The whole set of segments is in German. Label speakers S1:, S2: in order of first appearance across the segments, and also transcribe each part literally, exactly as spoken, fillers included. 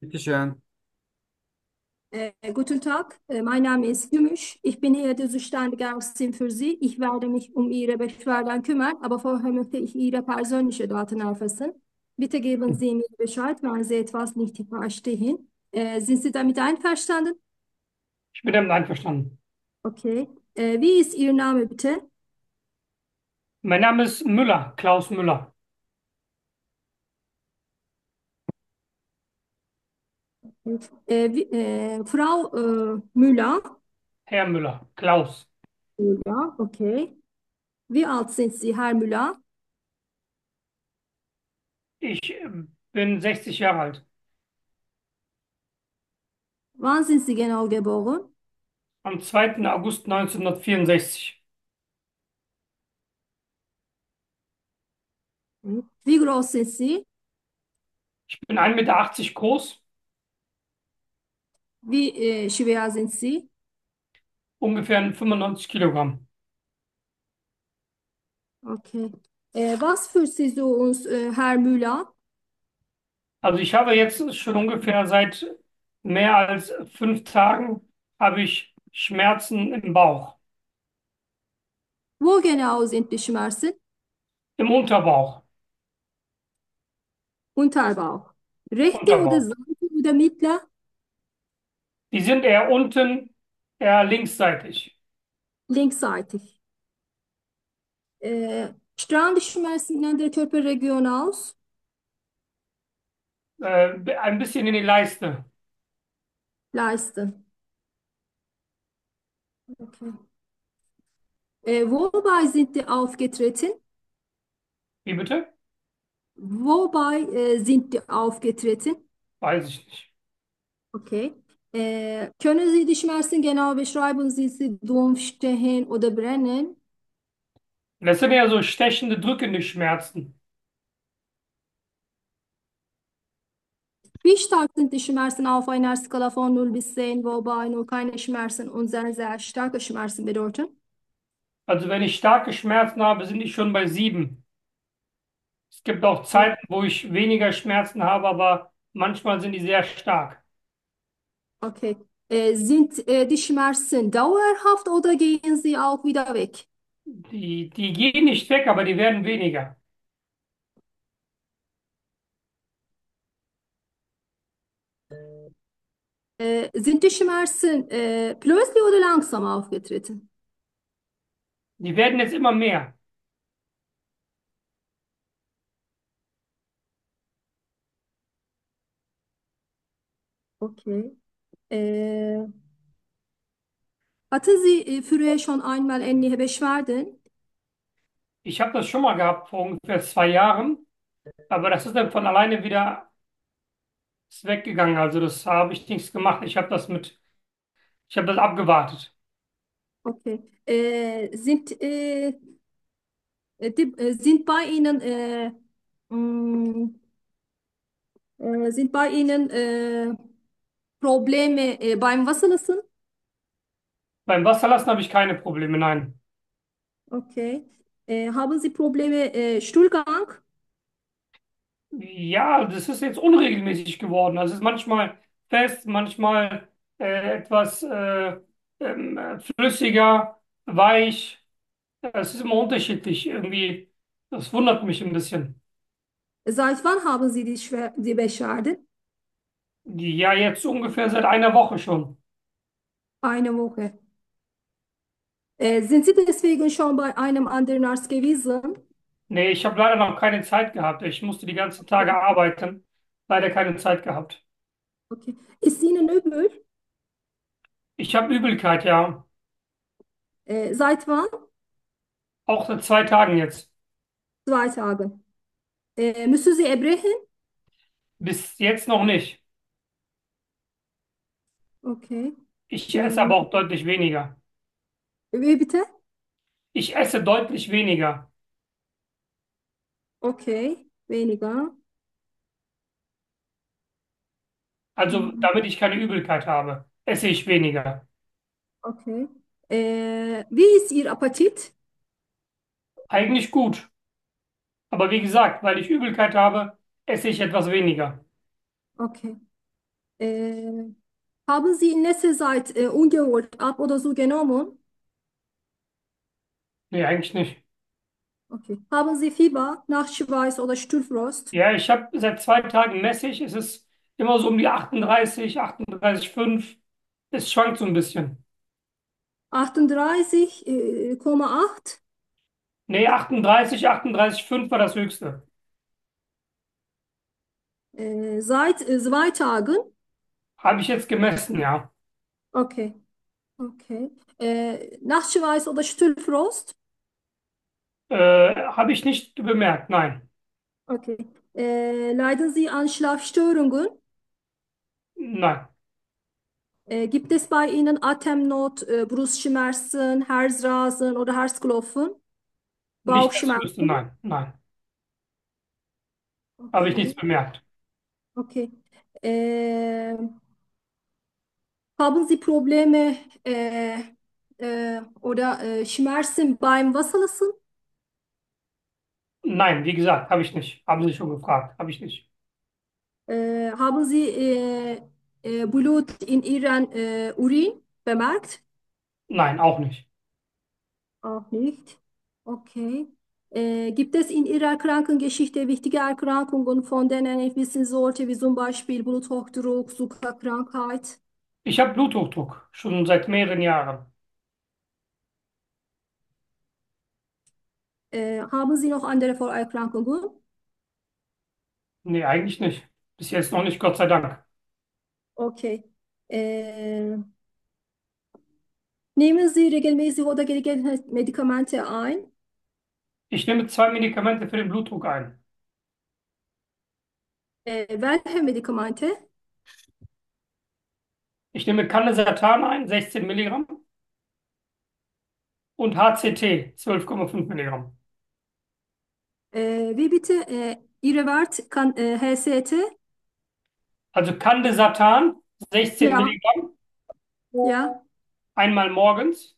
S1: Bitteschön.
S2: Äh, guten Tag, äh, mein Name ist Gümüş. Ich bin hier der zuständige Ärztin für Sie. Ich werde mich um Ihre Beschwerden kümmern, aber vorher möchte ich Ihre persönliche Daten erfassen. Bitte geben Sie mir Bescheid, wenn Sie etwas nicht verstehen. Äh, sind Sie damit einverstanden?
S3: Ich bin damit einverstanden.
S2: Okay. Äh, wie ist Ihr Name bitte?
S3: Mein Name ist Müller, Klaus Müller.
S2: Äh, wie, äh, Frau äh, Müller.
S3: Herr Müller, Klaus.
S2: Müller, okay. Wie alt sind Sie, Herr Müller?
S3: Ich äh, bin sechzig Jahre alt.
S2: Wann sind Sie genau geboren?
S3: Am zweiten August neunzehnhundertvierundsechzig.
S2: Wie groß sind Sie?
S3: Ich bin ein Meter achtzig groß,
S2: Wie äh, schwer sind Sie?
S3: ungefähr fünfundneunzig Kilogramm.
S2: Okay. Äh, was führt Sie zu uns, äh, Herr Müller?
S3: Also ich habe jetzt schon ungefähr seit mehr als fünf Tagen habe ich Schmerzen im Bauch,
S2: Wo genau sind die Schmerzen?
S3: im Unterbauch,
S2: Unterbauch. Rechte oder
S3: Unterbauch.
S2: Seite oder Mitte?
S3: Die sind eher unten, eher linksseitig.
S2: Linksseitig. Äh, strahlen die Schmerzen in einer Körperregion aus?
S3: Äh, ein bisschen in die Leiste.
S2: Leiste. Okay. Äh, wobei sind die aufgetreten?
S3: Wie bitte?
S2: Wobei äh, sind die aufgetreten?
S3: Weiß ich nicht.
S2: Okay. Äh, können Sie die Schmerzen genau beschreiben? Sind sie dumpf, stehen oder brennen?
S3: Das sind ja so stechende, drückende Schmerzen.
S2: Wie stark sind die Schmerzen auf einer Skala von null bis zehn, wobei null keine Schmerzen und sehr, sehr starke Schmerzen bedeuten?
S3: Also wenn ich starke Schmerzen habe, sind die schon bei sieben. Es gibt auch
S2: O-
S3: Zeiten, wo ich weniger Schmerzen habe, aber manchmal sind die sehr stark.
S2: Okay. Äh, sind äh, die Schmerzen dauerhaft oder gehen sie auch wieder weg?
S3: Die, die gehen nicht weg, aber die werden weniger.
S2: Äh, sind die Schmerzen äh, plötzlich oder langsam aufgetreten?
S3: Die werden jetzt immer mehr.
S2: Okay. Äh, hatten Sie äh, früher schon einmal ähnliche Beschwerden?
S3: Ich habe das schon mal gehabt vor ungefähr zwei Jahren, aber das ist dann von alleine wieder ist weggegangen. Also das habe ich nichts gemacht. Ich habe das mit, ich habe das abgewartet.
S2: Okay. Äh, sind, äh, die, äh, sind bei Ihnen äh, mh, Äh, sind bei Ihnen äh, Probleme äh, beim Wasserlassen?
S3: Beim Wasserlassen habe ich keine Probleme, nein.
S2: Okay. Äh, haben Sie Probleme äh, Stuhlgang?
S3: Ja, das ist jetzt unregelmäßig geworden. Also es ist manchmal fest, manchmal äh, etwas äh, ähm, äh, flüssiger, weich. Es ist immer unterschiedlich. Irgendwie, das wundert mich ein bisschen.
S2: Seit wann haben Sie die, Schwer die Beschwerden?
S3: Ja, jetzt ungefähr seit einer Woche schon.
S2: Eine Woche. Äh, sind Sie deswegen schon bei einem anderen Arzt gewesen?
S3: Nee, ich habe leider noch keine Zeit gehabt. Ich musste die ganzen Tage arbeiten. Leider keine Zeit gehabt.
S2: Okay. Ist Ihnen übel?
S3: Ich habe Übelkeit, ja.
S2: Äh, seit wann?
S3: Auch seit zwei Tagen jetzt.
S2: Zwei Tage. Äh, müssen Sie erbrechen?
S3: Bis jetzt noch nicht.
S2: Okay.
S3: Ich esse
S2: Hm.
S3: aber auch deutlich weniger.
S2: Wie bitte?
S3: Ich esse deutlich weniger.
S2: Okay. Weniger.
S3: Also,
S2: Hm.
S3: damit ich keine Übelkeit habe, esse ich weniger.
S2: Okay. Äh, wie ist Ihr Appetit?
S3: Eigentlich gut. Aber wie gesagt, weil ich Übelkeit habe, esse ich etwas weniger.
S2: Okay. Äh, Haben Sie in letzter Zeit äh, ungewollt ab oder so genommen?
S3: Nee, eigentlich nicht.
S2: Okay. Haben Sie Fieber, Nachtschweiß oder Stühlfrost?
S3: Ja, ich habe seit zwei Tagen messig. Es ist immer so um die achtunddreißig, achtunddreißig Komma fünf. Es schwankt so ein bisschen.
S2: achtunddreißig Komma acht
S3: Nee, achtunddreißig, achtunddreißig Komma fünf war das höchste.
S2: äh, seit äh, zwei Tagen.
S3: Habe ich jetzt gemessen, ja.
S2: Okay, okay. Äh, Nachtschweiß oder Stühlfrost?
S3: Äh, habe ich nicht bemerkt, nein.
S2: Okay. Äh, leiden Sie an Schlafstörungen?
S3: Nein,
S2: Äh, gibt es bei Ihnen Atemnot, äh, Brustschmerzen, Herzrasen oder Herzklopfen,
S3: nicht das höchste,
S2: Bauchschmerzen?
S3: nein, nein. Habe ich nichts
S2: Okay,
S3: bemerkt.
S2: okay. Äh, Haben Sie Probleme äh, äh, oder äh, Schmerzen beim Wasserlassen?
S3: Nein, wie gesagt, habe ich nicht. Haben Sie schon gefragt, habe ich nicht.
S2: Äh, haben Sie äh, äh, Blut in Ihren äh, Urin bemerkt?
S3: Nein, auch nicht.
S2: Auch nicht. Okay. Äh, gibt es in Ihrer Krankengeschichte wichtige Erkrankungen, von denen ich wissen sollte, wie zum Beispiel Bluthochdruck, Zuckerkrankheit?
S3: Ich habe Bluthochdruck, schon seit mehreren Jahren.
S2: Äh, haben Sie noch andere Vorerkrankungen?
S3: Nee, eigentlich nicht. Bis jetzt noch nicht, Gott sei Dank.
S2: Okay. Äh, Nehmen Sie regelmäßig oder gelegentlich Medikamente ein?
S3: Ich nehme zwei Medikamente für den Blutdruck ein.
S2: Äh, welche Medikamente?
S3: Ich nehme Candesartan ein, sechzehn Milligramm, und H C T, zwölf Komma fünf Milligramm.
S2: Äh, wie bitte? Äh, Ihre Wert kann äh, H C T?
S3: Also Candesartan, sechzehn
S2: Ja,
S3: Milligramm,
S2: ja,
S3: einmal morgens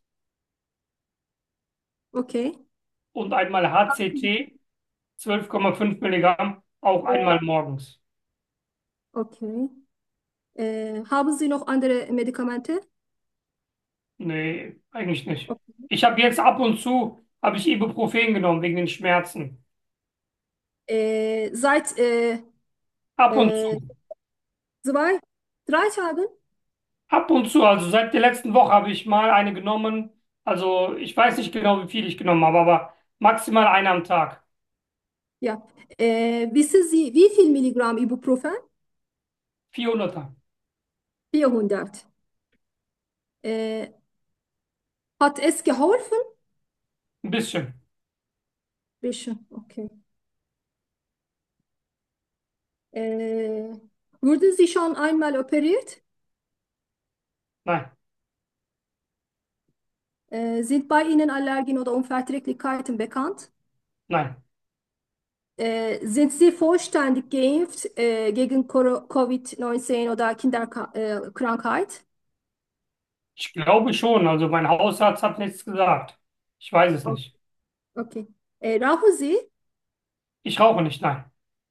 S2: okay,
S3: und einmal H C T, zwölf Komma fünf Milligramm, auch einmal morgens.
S2: okay. Äh, haben Sie noch andere Medikamente?
S3: Nee, eigentlich nicht.
S2: Okay.
S3: Ich habe jetzt ab und zu, habe ich Ibuprofen genommen wegen den Schmerzen.
S2: Äh, seit äh,
S3: Ab und
S2: äh,
S3: zu.
S2: zwei, drei Tagen?
S3: Ab und zu, also seit der letzten Woche habe ich mal eine genommen. Also ich weiß nicht genau, wie viel ich genommen habe, aber maximal eine am Tag.
S2: Ja. Äh, wissen Sie, wie viel Milligramm Ibuprofen?
S3: vierhunderter.
S2: vierhundert. Äh, Hat es geholfen?
S3: Ein bisschen.
S2: Bisschen, okay. Äh, Wurden Sie schon einmal operiert?
S3: Nein,
S2: Äh, sind bei Ihnen Allergien oder Unverträglichkeiten bekannt?
S3: nein.
S2: Äh, sind Sie vollständig geimpft äh, gegen Covid neunzehn oder Kinderkrankheit?
S3: Ich glaube schon. Also mein Hausarzt hat nichts gesagt. Ich weiß es
S2: O-
S3: nicht.
S2: Okay. Äh, rauchen Sie?
S3: Ich rauche nicht, nein.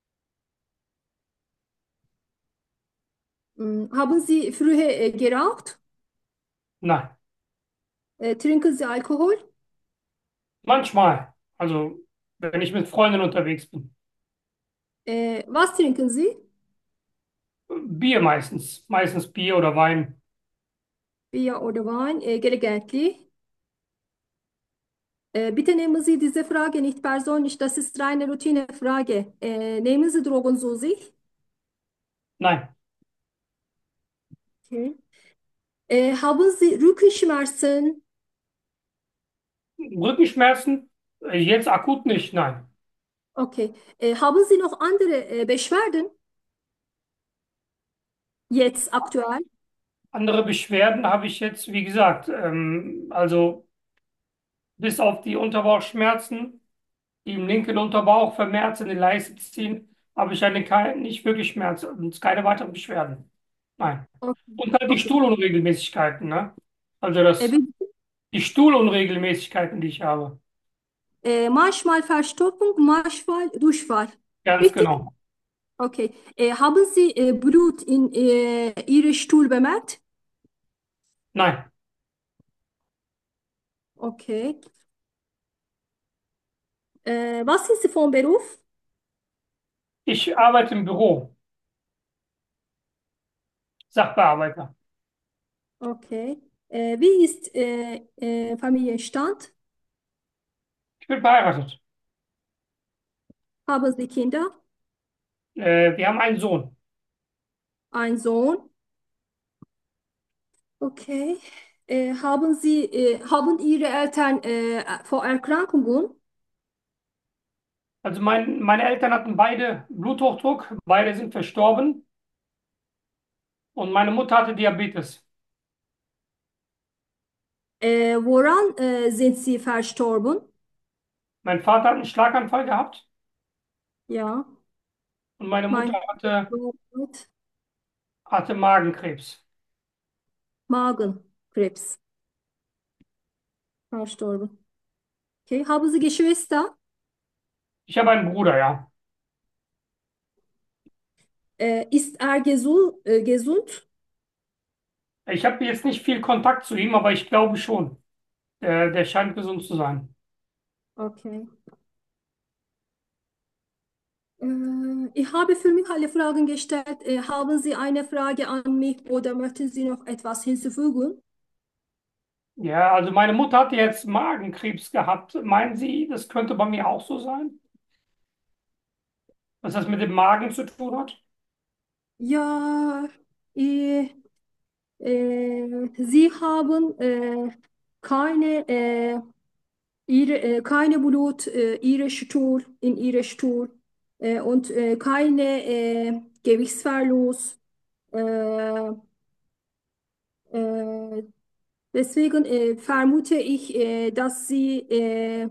S2: Hm, haben Sie früher äh, geraucht?
S3: Nein.
S2: Äh, trinken Sie Alkohol?
S3: Manchmal. Also wenn ich mit Freunden unterwegs bin.
S2: Äh, was trinken Sie?
S3: Bier meistens. Meistens Bier oder Wein.
S2: Bier oder Wein? Äh, gelegentlich. Äh, bitte nehmen Sie diese Frage nicht persönlich, das ist reine Routinefrage. Äh, nehmen Sie Drogen zu sich?
S3: Nein.
S2: Okay. Äh, haben Sie Rückenschmerzen?
S3: Rückenschmerzen? Äh, Jetzt akut nicht, nein.
S2: Okay. Äh, haben Sie noch andere äh, Beschwerden? Jetzt aktuell?
S3: Andere Beschwerden habe ich jetzt, wie gesagt, ähm, also bis auf die Unterbauchschmerzen, die im linken Unterbauch vermehrt in die Leiste ziehen, habe ich eine, keine, nicht wirklich Schmerzen und keine weiteren Beschwerden. Nein.
S2: Okay.
S3: Und halt die
S2: Okay.
S3: Stuhlunregelmäßigkeiten, ne? Also
S2: Äh,
S3: das,
S2: wie-
S3: die Stuhlunregelmäßigkeiten, die ich habe.
S2: äh, manchmal Verstopfung, manchmal Durchfall.
S3: Ganz
S2: Richtig?
S3: genau.
S2: Okay. Äh, haben Sie äh, Blut in äh, Ihrem Stuhl bemerkt?
S3: Nein,
S2: Okay. Äh, was sind Sie vom Beruf?
S3: ich arbeite im Büro, Sachbearbeiter.
S2: Okay. Äh, wie ist äh, äh, Familienstand?
S3: Ich bin verheiratet.
S2: Haben Sie Kinder?
S3: Äh, wir haben einen Sohn.
S2: Ein Sohn? Okay. Äh, haben Sie, äh, haben Ihre Eltern äh, Vorerkrankungen?
S3: Also mein, meine Eltern hatten beide Bluthochdruck, beide sind verstorben und meine Mutter hatte Diabetes.
S2: Äh, woran äh, sind Sie verstorben?
S3: Mein Vater hat einen Schlaganfall gehabt
S2: Ja,
S3: und meine Mutter
S2: mein
S3: hatte,
S2: Gott,
S3: hatte Magenkrebs.
S2: Magenkrebs verstorben. Okay. Haben Sie Geschwister?
S3: Ich habe einen Bruder, ja.
S2: Äh, ist er gesu äh, gesund?
S3: Ich habe jetzt nicht viel Kontakt zu ihm, aber ich glaube schon. Der, der scheint gesund zu sein.
S2: Okay. Äh, ich habe für mich alle Fragen gestellt. Äh, haben Sie eine Frage an mich oder möchten Sie noch etwas hinzufügen?
S3: Ja, also meine Mutter hatte jetzt Magenkrebs gehabt. Meinen Sie, das könnte bei mir auch so sein? Was das mit dem Magen zu tun hat?
S2: Ja, äh, äh, Sie haben äh, keine, äh, ihre, äh, keine Blut, äh, ihre Stuhl, in Ihre Stuhl äh, und äh, keine äh, Gewichtsverlust. Äh, äh, deswegen äh, vermute ich, äh, dass Sie, äh,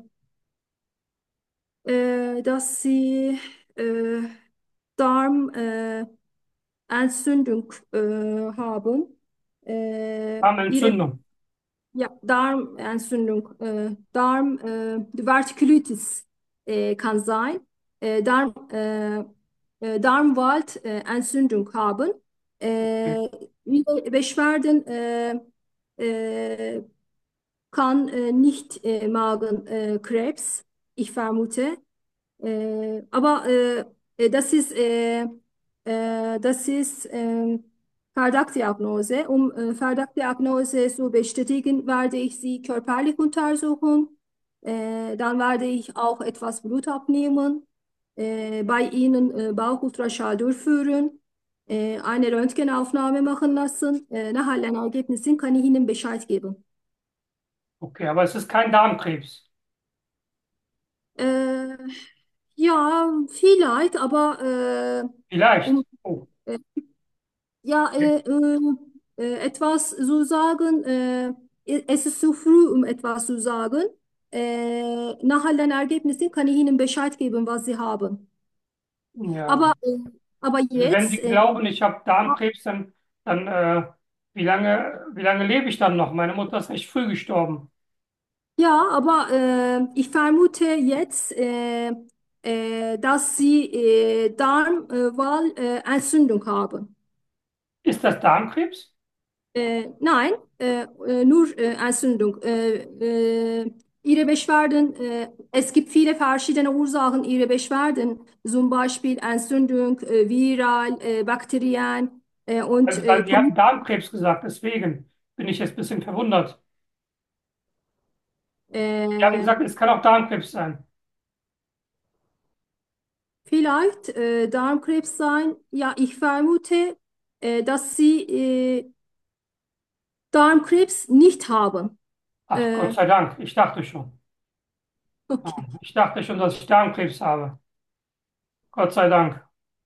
S2: äh, dass Sie äh, Darm, äh, Entzündung äh, haben. Äh, ihre
S3: Darmentzündung.
S2: Ja, Darmentzündung, äh, Darm, äh, Divertikülitis äh, kann sein. Äh, Darm, äh, äh, Darmwald, äh, Entzündung haben. Äh, ihre Beschwerden äh, äh, kann äh, nicht äh, Magenkrebs, äh, Krebs, ich vermute. Äh, aber äh, äh, das ist, äh, äh, das ist ähm, Verdachtdiagnose. Um äh, Verdachtdiagnose zu bestätigen, werde ich Sie körperlich untersuchen. Äh, dann werde ich auch etwas Blut abnehmen, äh, bei Ihnen äh, Bauchultraschall durchführen, äh, eine Röntgenaufnahme machen lassen. Äh, nach allen Ergebnissen kann ich Ihnen Bescheid geben.
S3: Okay, aber es ist kein Darmkrebs.
S2: Äh, ja, vielleicht, aber äh, um
S3: Vielleicht. Oh,
S2: äh, ja, äh, äh, äh, etwas zu sagen, äh, es ist zu früh, um etwas zu sagen. Äh, nach allen Ergebnissen kann ich Ihnen Bescheid geben, was Sie haben.
S3: ja.
S2: Aber, äh, aber
S3: Also wenn Sie
S2: jetzt, äh,
S3: glauben, ich habe Darmkrebs, dann, dann äh, wie lange, wie lange lebe ich dann noch? Meine Mutter ist echt früh gestorben.
S2: ja, aber äh, ich vermute jetzt, äh, äh, dass Sie äh, Darmwall, äh, Entzündung haben.
S3: Ist das Darmkrebs?
S2: Äh, nein, äh, äh, nur äh, Entzündung. Äh, äh, ihre Beschwerden, äh, es gibt viele verschiedene Ursachen ihrer Beschwerden, zum Beispiel Entzündung, äh, viral, äh, Bakterien äh, und
S3: Also,
S2: äh,
S3: weil Sie hatten
S2: Poly-
S3: Darmkrebs gesagt, deswegen bin ich jetzt ein bisschen verwundert. Sie haben
S2: äh,
S3: gesagt, es kann auch Darmkrebs sein.
S2: vielleicht äh, Darmkrebs sein. Ja, ich vermute, äh, dass sie äh, Darmkrebs nicht haben.
S3: Ach, Gott
S2: Äh,
S3: sei Dank, ich dachte schon. Ja,
S2: okay.
S3: ich dachte schon, dass ich Darmkrebs habe. Gott sei Dank.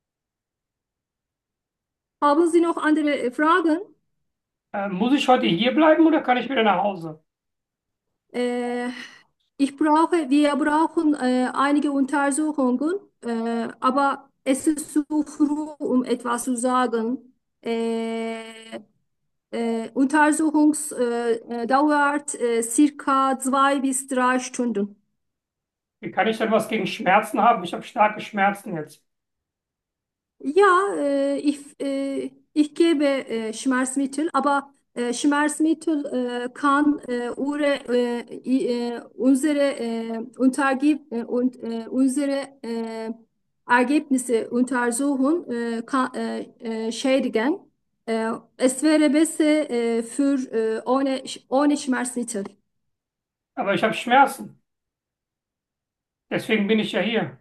S2: Haben Sie noch andere äh, Fragen?
S3: Äh, muss ich heute hier bleiben oder kann ich wieder nach Hause?
S2: Äh, Ich brauche, wir brauchen äh, einige Untersuchungen, äh, aber es ist zu früh, um etwas zu sagen. Äh, äh, Untersuchungs äh, äh, dauert äh, circa zwei bis drei Stunden.
S3: Wie kann ich denn was gegen Schmerzen haben? Ich habe starke Schmerzen jetzt.
S2: Ja, äh, ich, äh, ich gebe äh, Schmerzmittel, aber äh, Schmerzmittel äh, kann äh, ure, äh, i- äh, unsere äh, Untergib äh, und äh, unsere äh, Ergebnisse untersuchen, äh, kann, äh, äh, schädigen. Äh, es wäre besser äh, für äh, ohne, ohne Schmerzmittel.
S3: Aber ich habe Schmerzen. Deswegen bin ich ja hier.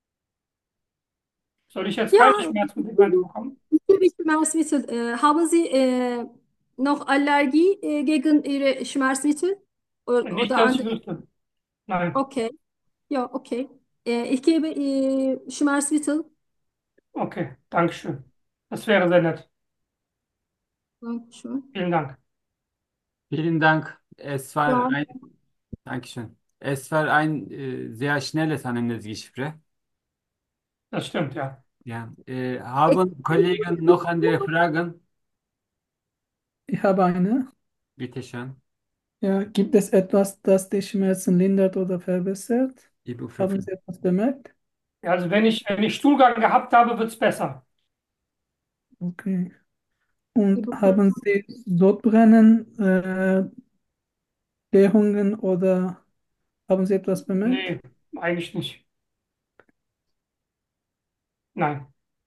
S3: Soll ich jetzt
S2: Ja,
S3: keine Schmerzmedikamente bekommen?
S2: ich gebe Schmerzmittel. Äh, haben Sie äh, noch Allergie äh, gegen Ihre Schmerzmittel oder,
S3: Nicht,
S2: oder
S3: dass ich
S2: andere?
S3: wüsste. Nein.
S2: Okay, ja, okay. Äh, ich gebe äh, Schmerzmittel.
S3: Okay, Dankeschön. Das wäre sehr nett.
S2: Dankeschön.
S3: Vielen Dank.
S1: Vielen Dank. Es war
S2: Ja,
S1: ein, Dankeschön. Es war ein äh, sehr schnelles Anamnesegespräch.
S3: Das stimmt, ja.
S1: Ja. Äh,
S2: ich,
S1: haben Kollegen noch andere Fragen?
S4: Ich habe eine.
S1: Bitte schön.
S4: Ja, gibt es etwas, das die Schmerzen lindert oder verbessert? Haben Sie
S1: Ibuprofen.
S4: etwas bemerkt?
S3: Ja, also wenn ich, wenn ich Stuhlgang gehabt habe, wird es besser.
S4: Okay. Und haben
S2: Ibuprofen.
S4: Sie Sodbrennen, äh, Blähungen oder haben Sie etwas bemerkt?
S3: Nee, eigentlich nicht. Nein.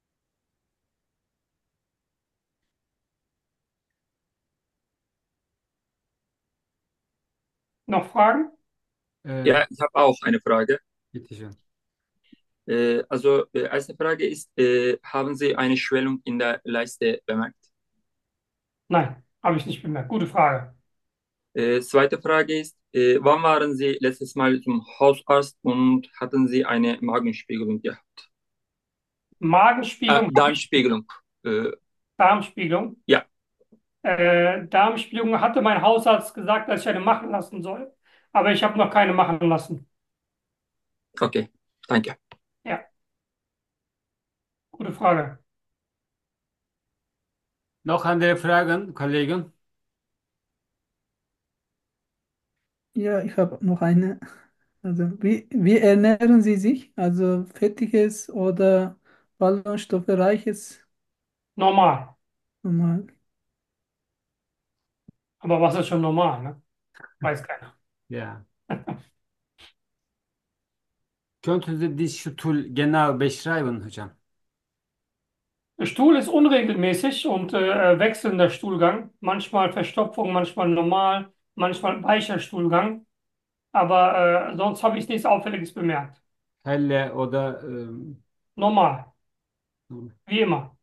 S3: Noch Fragen?
S1: Äh,
S5: Ja, ich habe auch eine Frage.
S1: bitte schön.
S5: Äh, also, äh, erste Frage ist, äh, haben Sie eine Schwellung in der Leiste bemerkt?
S3: Nein, habe ich nicht bemerkt. Gute Frage.
S5: Äh, zweite Frage ist, äh, wann waren Sie letztes Mal zum Hausarzt und hatten Sie eine Magenspiegelung gehabt? Äh,
S3: Magenspiegelung,
S5: Darmspiegelung. Äh,
S3: Darmspiegelung.
S5: ja,
S3: Äh, Darmspiegelung hatte mein Hausarzt gesagt, dass ich eine machen lassen soll. Aber ich habe noch keine machen lassen.
S5: okay, danke.
S3: Ja, gute Frage.
S1: Noch andere Fragen, Kollegen?
S4: Ja, ich habe noch eine. Also, wie, wie ernähren Sie sich? Also fettiges oder ballaststoffreiches?
S3: Normal.
S4: Normal.
S3: Aber was ist schon normal, ne? Weiß keiner.
S1: Ja. Könnten Sie die Stuhl genau beschreiben, hocam?
S3: Der Stuhl ist unregelmäßig und äh, wechselnder Stuhlgang. Manchmal Verstopfung, manchmal normal, manchmal weicher Stuhlgang. Aber äh, sonst habe ich nichts Auffälliges bemerkt.
S1: Helle oder ähm,
S3: Normal, wie immer.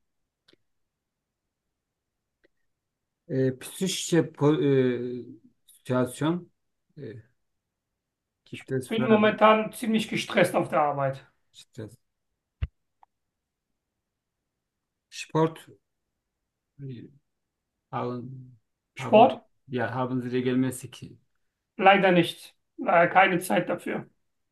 S1: äh, psychische Po- äh, Situation? Äh, gibt es
S3: Bin
S1: Fragen?
S3: momentan ziemlich gestresst auf der Arbeit.
S1: Stress. Sport? Äh, Haben, haben,
S3: Sport?
S1: ja, haben Sie regelmäßig.
S3: Leider nicht. Äh, keine Zeit dafür.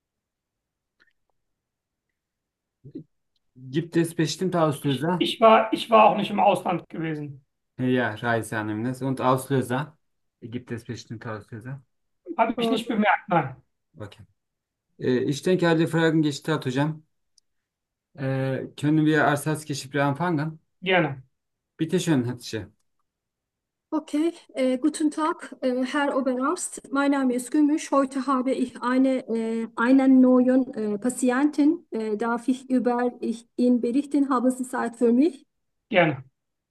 S1: Gibt es bestimmte
S3: Ich,
S1: Auslöser?
S3: ich war, ich war auch nicht im Ausland gewesen.
S1: Ja, Reiseanamnese und Auslöser. Gibt es bestimmte Auslöser?
S3: Habe ich nicht bemerkt, nein.
S1: Okay. Ee, ich denke alle Fragen gestellt hocam. Ee, können wir als Gespräch anfangen?
S3: Gerne.
S1: Bitte schön, Hatice.
S2: Okay, äh, guten Tag, äh, Herr Oberarzt. Mein Name ist Gümüş. Heute habe ich eine, äh, einen neuen äh, Patienten. Äh, darf ich über ich, ihn berichten? Haben Sie Zeit für mich?
S3: Gerne.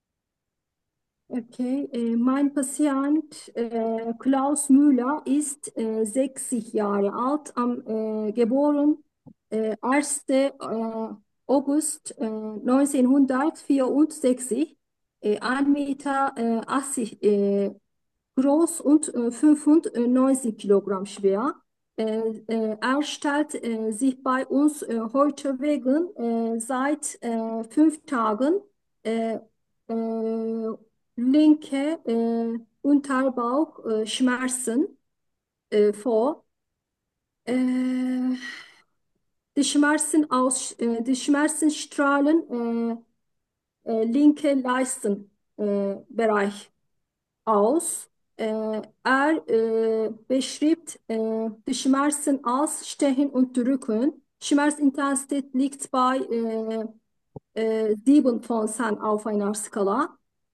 S2: Okay, äh, mein Patient äh, Klaus Müller ist äh, sechzig Jahre alt, am, äh, geboren äh, ersten Äh, August äh, neunzehnhundertvierundsechzig, äh, ein Meter äh, achtzig äh, groß und äh, fünfundneunzig Kilogramm schwer. Äh, äh, er stellt äh, sich bei uns äh, heute wegen äh, seit äh, fünf Tagen äh, äh, linke äh, Unterbauchschmerzen äh, Schmerzen, äh, vor. Äh, die Schmerzen aus, äh, die Schmerzen strahlen äh, äh, linke Leistenbereich äh, Bereich aus. Äh, er äh, beschreibt äh, die Schmerzen als Stechen und Drücken. Schmerzintensität liegt bei äh, äh, sieben von zehn auf einer Skala.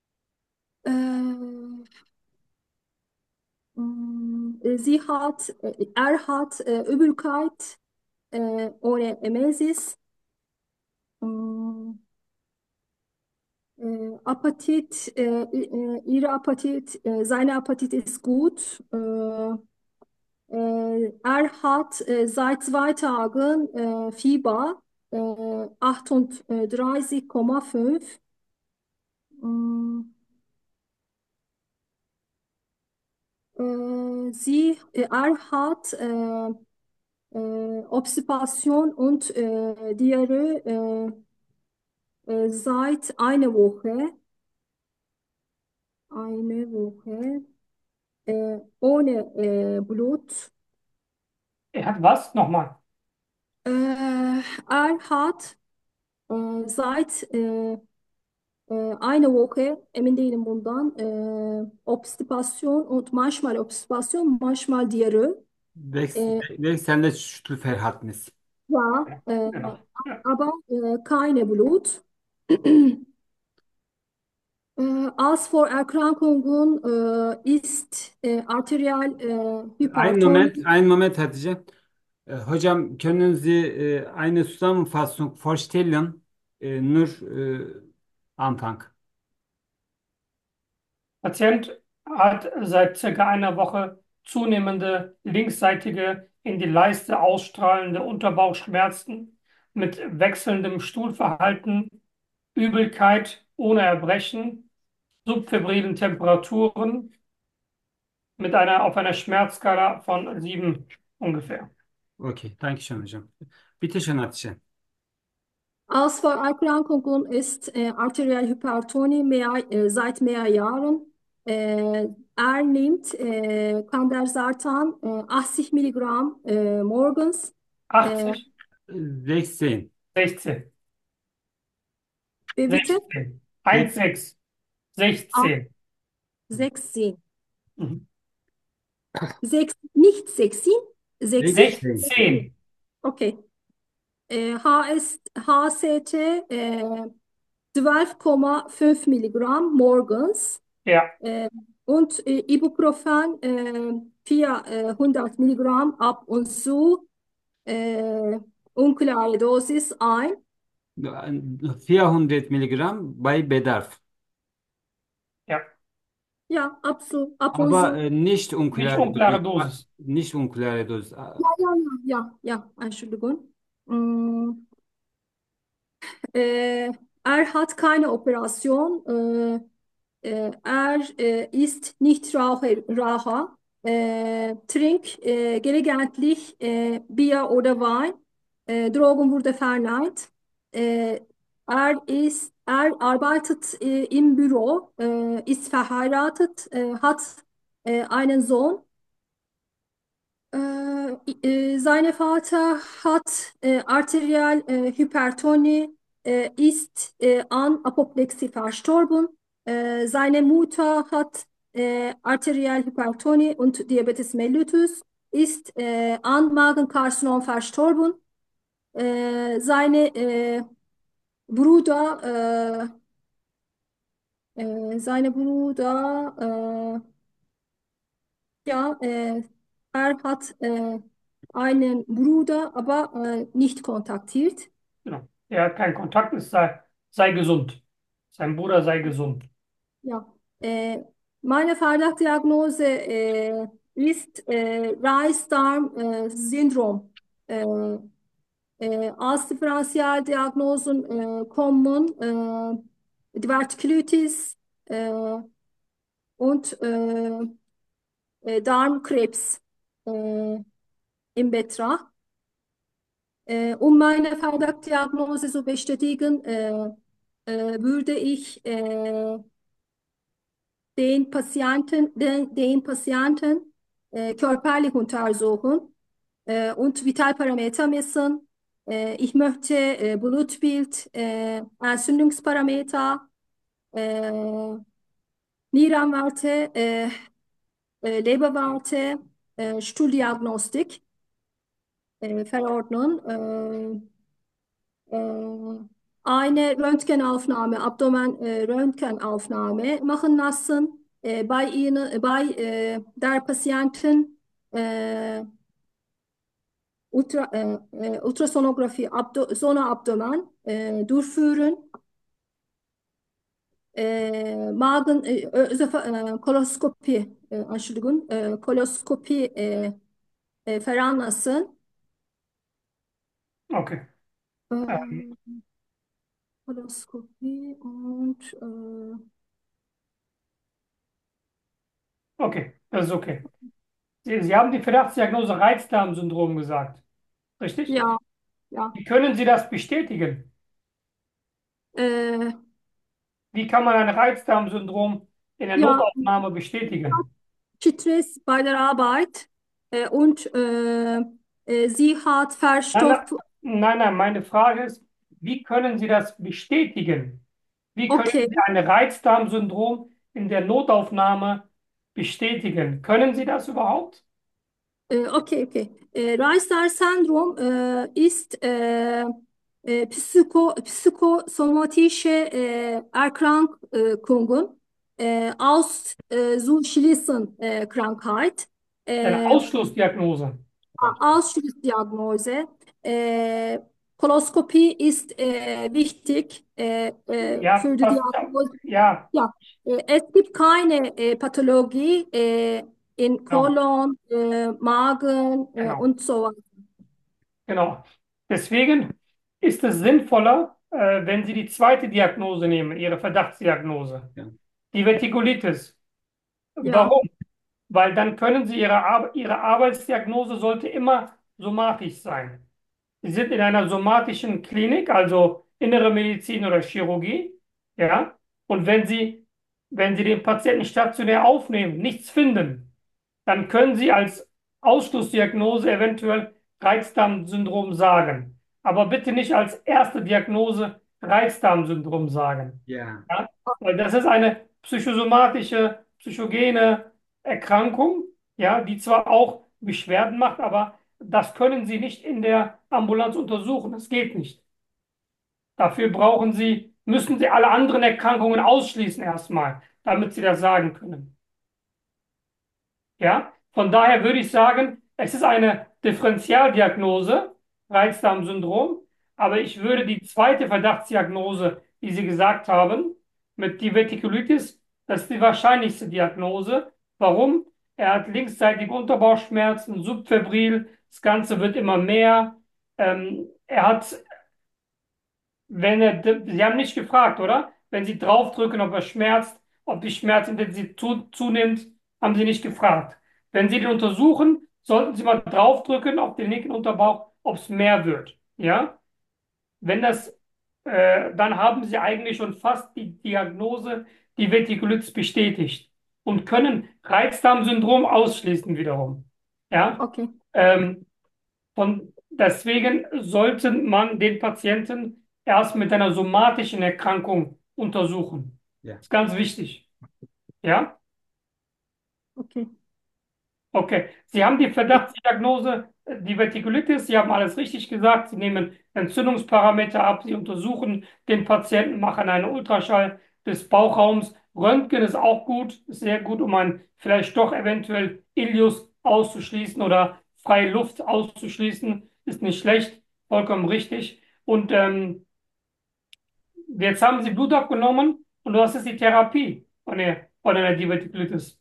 S2: Äh, mh, sie hat, äh, er hat äh, Übelkeit äh, ohne Emesis. Mh, äh, Apathit, äh, äh, ihre Apathit, äh, seine Apathit ist gut. Äh, äh, er hat äh, seit zwei Tagen äh, Fieber äh, achtunddreißig Komma fünf. Mh, äh, sie, äh, er hat äh, äh, Obstipation und äh, Diarrhoe äh, äh, seit einer Woche. Eine Woche äh, ohne äh, Blut.
S3: Er hat was? Nochmal.
S2: Äh, er hat äh, seit äh, äh, einer Woche, emin değilim bundan, äh, Obstipation und manchmal Obstipation, manchmal Diarrhoe.
S1: Welches,
S2: Äh,
S1: welches sende Stuhlverhältnis?
S2: ja,
S3: Ja,
S2: äh,
S3: genau. Ja.
S2: aber äh, keine Blut. Äh, als Vorerkrankungen äh, ist äh, arterial äh,
S1: Einen
S2: Hypertonie.
S1: Moment, einen Moment Hatice. Äh, hocam, können Sie äh, eine Zusammenfassung vorstellen? Äh, nur äh, Anfang.
S3: Patient hat seit circa einer Woche zunehmende linksseitige in die Leiste ausstrahlende Unterbauchschmerzen mit wechselndem Stuhlverhalten, Übelkeit ohne Erbrechen, subfebrilen Temperaturen mit einer auf einer Schmerzskala von sieben ungefähr.
S1: Okay, danke schön hocam. Bitte schön Hatice.
S2: Als Vorerkrankungen ist äh, arterielle Hypertonie mehr, äh, seit mehr Jahren. Äh, er nimmt äh, Candesartan äh, achtzig Milligramm äh, morgens. Äh,
S3: achtzig,
S1: sechzehn.
S3: sechzehn,
S2: wie bitte?
S3: sechzehn, eins, sechs,
S2: Ah,
S3: sechzehn.
S2: sechzehn.
S3: Mhm.
S2: Sechs, nicht sechzehn, sechzehn.
S1: sechzehn.
S3: sechzehn,
S2: Okay. Äh, H S, H C T äh, zwölf Komma fünf Milligramm morgens.
S3: ja,
S2: Äh, und äh, Ibuprofen äh, vierhundert Milligramm ab und zu, äh, unklare Dosis ein.
S1: vierhundert Milligramm bei Bedarf.
S3: ja,
S2: Ja, ab, so, ab und
S1: Aber
S2: zu.
S1: äh, nicht
S3: nicht
S1: unklare
S3: unklare
S1: Dosis.
S3: Dosis.
S1: Nicht unklare Dosis.
S2: Ja, ja, ja, ja, ja, Entschuldigung. Mm, äh, er hat keine Operation. Äh, äh, er äh, ist nicht Raucher, Raucher äh, trinkt äh, gelegentlich äh, Bier oder Wein. Äh, Drogen wurde verneint. Äh, er ist, er arbeitet äh, im Büro, äh, ist verheiratet, äh, hat äh, einen Sohn. Äh, äh, Sein Vater hat äh, arterial äh, Hypertonie, äh, ist äh, an Apoplexie verstorben. Äh, seine Mutter hat äh, arterial Hypertonie und Diabetes mellitus, ist äh, an Magenkarzinom verstorben. Äh, seine äh, Bruder, äh, äh, seine Bruder, äh, ja, äh, er hat äh, einen Bruder, aber äh, nicht kontaktiert.
S3: Genau. Er hat keinen Kontakt, es sei, sei gesund. Sein Bruder sei gesund.
S2: Ja, äh, meine Verdachtsdiagnose äh, ist äh, Reis-Darm-Syndrom. Äh, äh, als Differentialdiagnosen äh, kommen äh, Diverticulitis äh, und äh, äh, Darmkrebs äh, in Betracht. Äh, um meine Verdachtsdiagnose zu bestätigen, äh, äh, würde ich äh, den Patienten, den, den Patienten äh, körperlich untersuchen äh, und Vitalparameter messen. Äh, ich möchte äh, Blutbild, äh, Entzündungsparameter, äh, Nierenwerte, äh, äh, Leberwerte, äh, Stuhldiagnostik äh, verordnen. Äh, äh, eine Röntgenaufnahme, Abdomen-Röntgenaufnahme machen lassen. Äh, bei Ihnen, äh, bei äh, der Patienten äh, Ultra, äh, äh, Ultrasonographie, Abdo Sonarabdomen äh, durchführen. Äh, Magen, äh, Ösopha- äh, Koloskopie, äh, Entschuldigung, äh, Koloskopie äh, äh, veranlassen.
S3: Okay. Ähm,
S2: Äh, Koloskopie und äh,
S3: okay, das ist okay. Sie, Sie haben die Verdachtsdiagnose Reizdarmsyndrom gesagt, richtig?
S2: ja, ja.
S3: Wie können Sie das bestätigen?
S2: Äh,
S3: Wie kann man ein Reizdarmsyndrom in der
S2: ja,
S3: Notaufnahme bestätigen?
S2: Stress bei der Arbeit äh, und äh, äh, sie hat
S3: Nein, nein,
S2: Verstoff.
S3: nein, nein, meine Frage ist, wie können Sie das bestätigen? Wie können
S2: Okay,
S3: Sie ein Reizdarmsyndrom in der Notaufnahme bestätigen? Können Sie das überhaupt?
S2: äh, okay, okay. Äh, Reisner-Syndrom äh, ist äh, äh, psycho, psychosomatische äh, Erkrankungen äh, ausschließen äh, Krankheit.
S3: Eine
S2: Äh,
S3: Ausschlussdiagnose.
S2: Ausschlussdiagnose. Äh, Koloskopie ist äh, wichtig äh, äh,
S3: Ja,
S2: für die
S3: passen Sie auf.
S2: Diagnose.
S3: Ja,
S2: Ja, äh, es gibt keine äh, Pathologie äh, in
S3: genau,
S2: Kolon, äh, Magen äh,
S3: genau,
S2: und so weiter.
S3: genau. Deswegen ist es sinnvoller, äh, wenn Sie die zweite Diagnose nehmen, Ihre Verdachtsdiagnose,
S1: Ja.
S3: Divertikulitis.
S2: Ja,
S3: Warum? Weil dann können Sie Ihre, Ar Ihre Arbeitsdiagnose sollte immer somatisch sein. Sie sind in einer somatischen Klinik, also innere Medizin oder Chirurgie, ja. Und wenn Sie, wenn Sie den Patienten stationär aufnehmen, nichts finden, dann können Sie als Ausschlussdiagnose eventuell Reizdarmsyndrom sagen. Aber bitte nicht als erste Diagnose Reizdarmsyndrom sagen.
S1: Ja.
S3: Ja? Weil das ist eine psychosomatische, psychogene Erkrankung, ja, die zwar auch Beschwerden macht, aber das können Sie nicht in der Ambulanz untersuchen. Das geht nicht. Dafür brauchen Sie, müssen Sie alle anderen Erkrankungen ausschließen erstmal, damit Sie das sagen können. Ja, von daher würde ich sagen, es ist eine Differentialdiagnose, Reizdarmsyndrom, aber ich würde die zweite Verdachtsdiagnose, die Sie gesagt haben, mit Divertikulitis, das ist die wahrscheinlichste Diagnose. Warum? Er hat linksseitige Unterbauchschmerzen, subfebril, das Ganze wird immer mehr. Ähm, er hat wenn er, Sie haben nicht gefragt, oder? Wenn Sie draufdrücken, ob er schmerzt, ob die Schmerzintensität zu, zunimmt, haben Sie nicht gefragt. Wenn Sie den untersuchen, sollten Sie mal draufdrücken auf den linken Unterbauch, ob es mehr wird. Ja? Wenn das, äh, dann haben Sie eigentlich schon fast die Diagnose Divertikulitis bestätigt und können Reizdarmsyndrom ausschließen wiederum. Ja?
S2: okay,
S3: Ähm, und deswegen sollte man den Patienten erst mit einer somatischen Erkrankung untersuchen.
S1: Ja.
S3: Das ist ganz wichtig. Ja?
S2: okay.
S3: Okay. Sie haben die Verdachtsdiagnose äh, Divertikulitis. Sie haben alles richtig gesagt. Sie nehmen Entzündungsparameter ab. Sie untersuchen den Patienten, machen einen Ultraschall des Bauchraums. Röntgen ist auch gut, ist sehr gut, um ein vielleicht doch eventuell Ileus auszuschließen oder freie Luft auszuschließen. Ist nicht schlecht, vollkommen richtig. Und ähm, jetzt haben Sie Blut abgenommen und du hast jetzt die Therapie von der, von der Divertikulitis.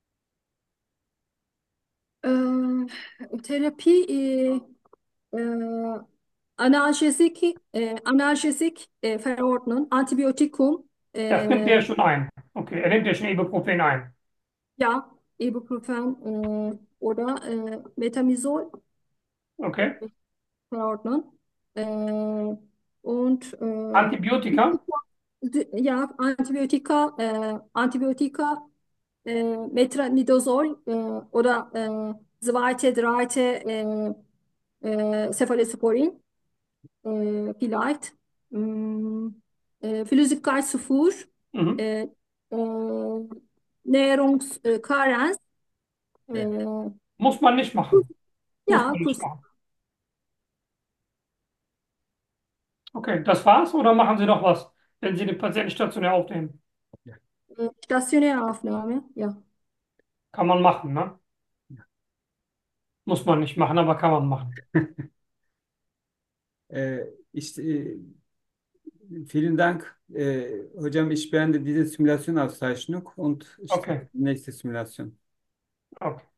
S2: Äh, Therapie, äh, äh, Analgesik, äh, Analgesik äh, verordnen, Antibiotikum,
S3: Das nimmt er
S2: äh,
S3: schon ein. Okay, er nimmt ja schon Ibuprofen ein.
S2: ja, Ibuprofen äh, oder äh, Metamizol
S3: Okay.
S2: verordnen. Äh, und äh,
S3: Antibiotika.
S2: ja, Antibiotika, äh, Antibiotika, äh, Metronidazol äh, oder äh, zweite, dritte äh, äh, Cephalosporin äh, vielleicht. Mm, äh, Flüssigkeitszufuhr,
S3: Mhm.
S2: äh, äh, Nährungskarenz,
S1: Ja.
S2: äh,
S3: Muss man nicht machen. Muss
S2: ja,
S3: man nicht
S2: plus,
S3: machen. Okay, das war's oder machen Sie noch was, wenn Sie den Patienten stationär aufnehmen?
S2: Äh, Stationäre Aufnahme, ja.
S3: Kann man machen, ne? Muss man nicht machen, aber kann man machen.
S1: Äh, ich, äh, Vielen Dank. Äh, hocam, ich beende diese Simülationaufzeichnung und
S3: Okay,
S1: starte die nächste Simulation.
S3: okay.